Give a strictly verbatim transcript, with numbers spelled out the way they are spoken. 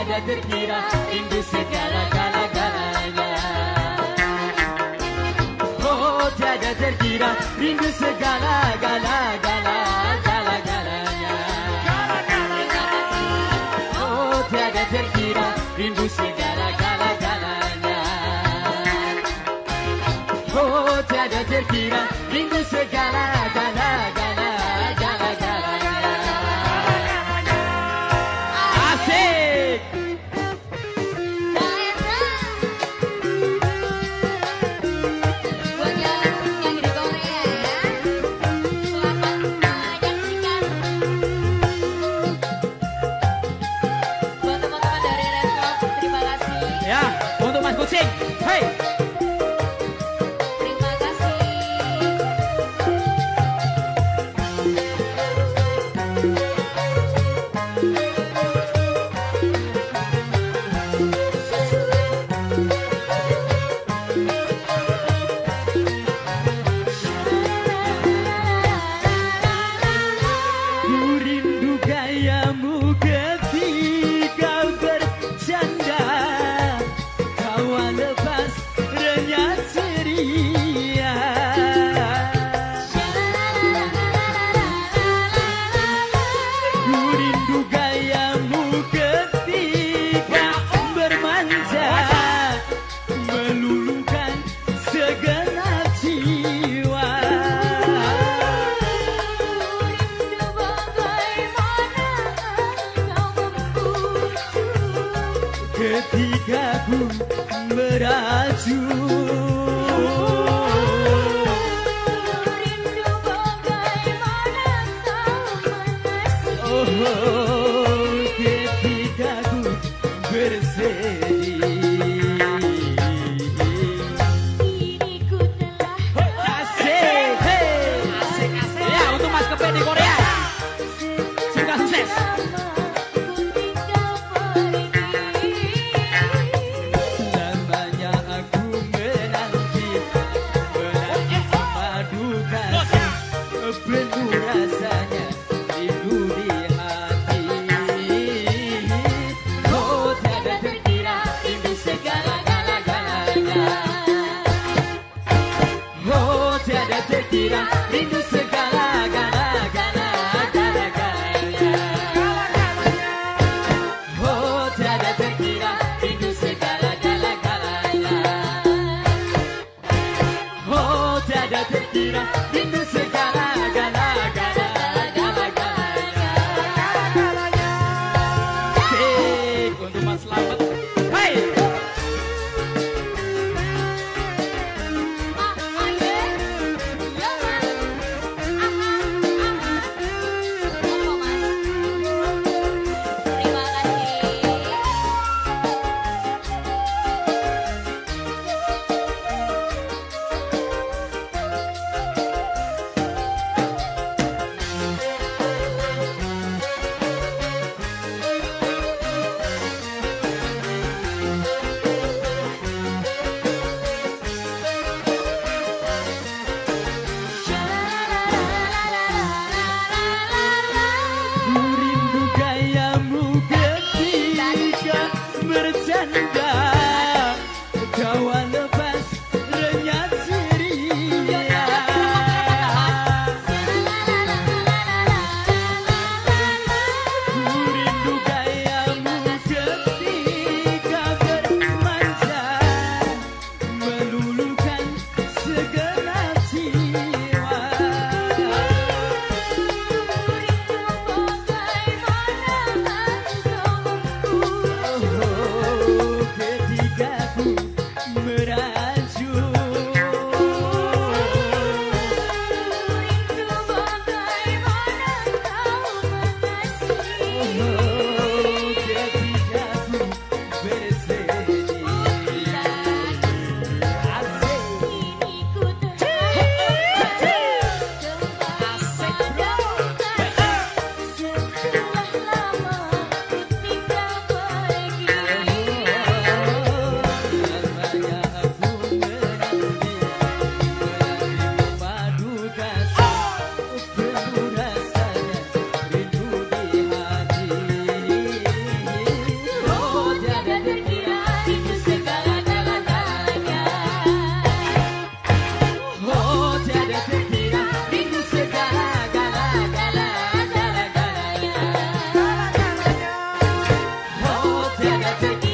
tiada terkira rindu segala-gala-galanya. Oh tiada terkira rindu segala-gala-gala-gala-galanya. Oh tiada terkira rindu segala-gala-galanya. Oh tiada terkira rindu segala-gala-gala-gala-galanya. Asik. Buat yang nyanyi di Korea ya, selamat menyaksikan. Buat teman-teman dari Red Club, terima kasih. Ya, untuk Mas Kucing. Hey. Terima kasih. Ku rindu gayamu ketika bercanda, tawa lepas renyah ceria. Ku rindu gayamu ketika bermanja, meluluhkan segenap jiwa. Rindu bagaimana kau membujuk. Ketika ku merajuk. Rindu bagaimana kau mengasihi. Oh, ketika ku bersedih. Kini ku telah Asik, hey. Asik, asik. Ya, untuk Mas Kepe di Korea. Semoga sukses. ku tinggal pergi. Lamanya aku menanti, menanti madu kasih, penuh rasanya rindu di hati. Oh tiada terkira rindu segala-gala-galanya. Oh tiada terkira rindu segala-gala-gala-gala-galanya. Oh tiada terkira rindu segala-gala-galanya. Oh tiada terkira rindu segala-gala-gala-gala-galanya. Asik untuk Mas Slamet. Hai. Ah, aye. Ya, Mas. Ah, ah, ah, ah. Apa, Mas? Terima kasih. Ku rindu gayamu ketika bercanda, tawa lepas renyah ceria. Ku rindu gayamu ketika bermanja, meluluhkan segenap jiwa. Oh, ketika ku merajuk. Oh, ketika ku bersedih. Asik. Lamanya aku menanti, menanti madu kasih, penuh rasanya rindu di hati. Pergi